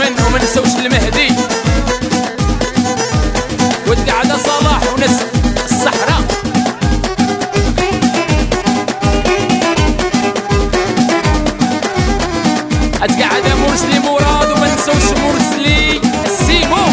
وما نساوش المهدي وتقعد صلاح وناس الصحراء. اتقعد مرسلي مراد وما نساوش مرسلي السيمو.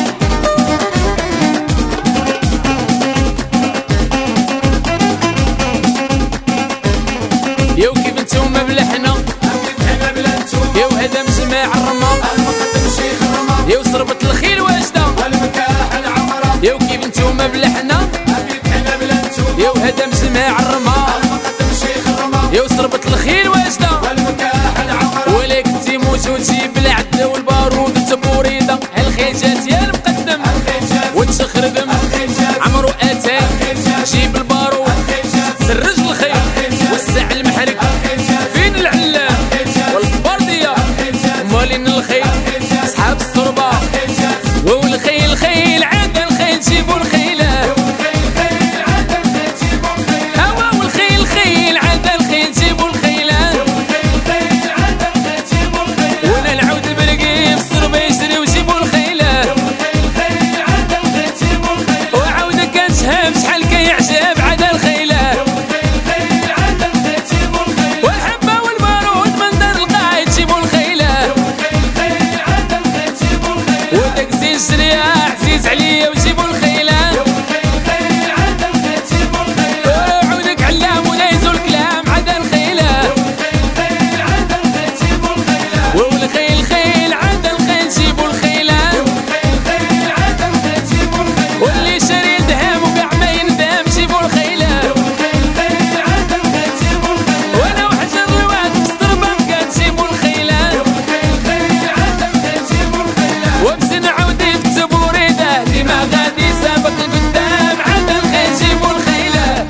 يو كيف نتوما بلحنا يو هذا مجمع الرمال يو صربت الخيل واجده يو كيف نتوما بلحنا يو هذا مجمع الرمال يو صربت الخيل واجده ولك تيموت وتجيب العد والبارود التبوريده الخيل جات يا المقدم وتخردم عمرو اتاي جيب البارود سرج الخيل وسع المحرق فين العلام والبرديه مالين الخيل اصحاب الصربه والخيل خيل عاد الخيل جيبوا الخيله هوا والخيل خيل عاد الخيل جيبوا الخيله وانا العود برقيم الصربه يجري وجيبوا الخيله وعاود كنشهب شحال كيعجب عاد الخيله والحبه والبارود من دار القايد جيبوا الخيله وداك زين شريا عزيز عليا وجيبوا الخيله وعودك علام ولا يزول الكلام عاد الخيله والخيل خيل عاد الخيل جيبوا الخيله واللي شاري ذهب وكاع ما يندم جيبوا الخيله وانا وحجر الواد في الصربه بقات جيبوا الخيله وبزن عودي في التبوريده ديما غادي سابق لقدام عاد الخيل جيبوا الخيله.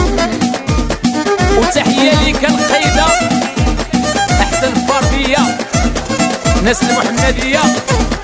وتحيه ليك الخيده احسن فرديه ناس المحمديه